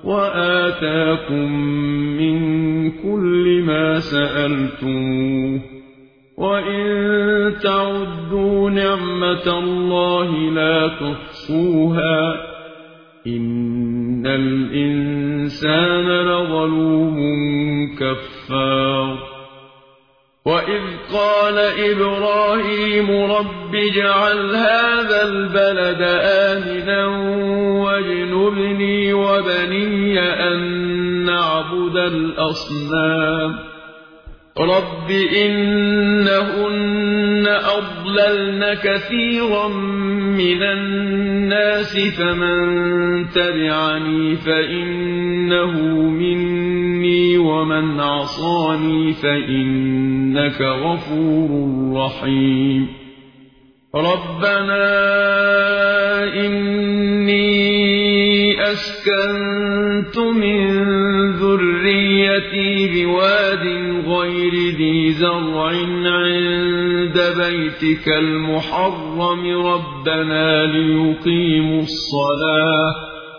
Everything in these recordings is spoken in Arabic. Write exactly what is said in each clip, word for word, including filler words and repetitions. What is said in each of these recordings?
وآتاكم من كل ما سألتموه وإن تعدوا نعمة الله لا تحصوها إن الإنسان لظلوم كفار وإذ قال إبراهيم رب اجعل هذا البلد آمنا واجنبني وبني أن نعبد الأصنام رب إنهن أضللن كثيرا من الناس فمن تبعني فإنه مني ومن عصاني فإنك غفور رحيم ربنا إني أسكنت من ذريتي بواد غير ذي زرع عند بيتك المحرم ربنا ليقيموا الصلاة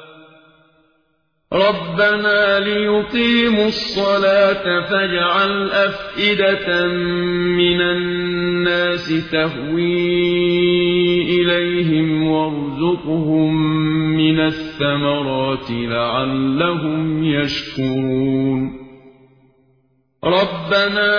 ربنا ليقيموا الصلاة فاجعل أفئدة من الناس تهوي إليهم وارزقهم من الثمرات لعلهم يشكرون ربنا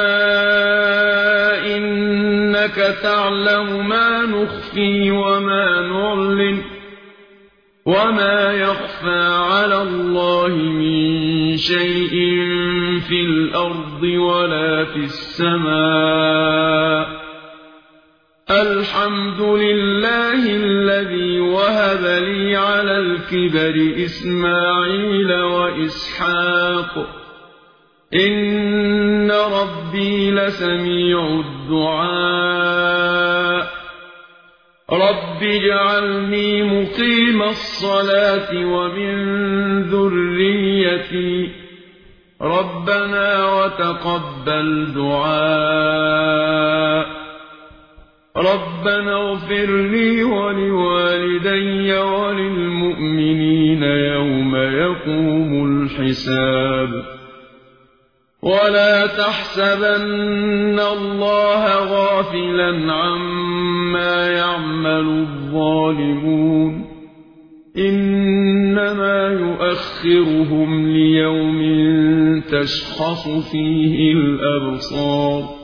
إنك تعلم ما نخفي وما نعلن وما يخفى على الله من شيء في الأرض ولا في السماء الحمد لله الذي وهب لي على الكبر إسماعيل وإسحاق إن ربي لسميع الدعاء رب اجعلني مقيم الصلاة ومن ذريتي ربنا وتقبل دعاء ربنا اغفر لي ولوالدي وللمؤمنين يوم يقوم الحساب ولا تحسبن الله غافلا عما يعمل الظالمون إنما يؤخرهم ليوم تشخص فيه الأبصار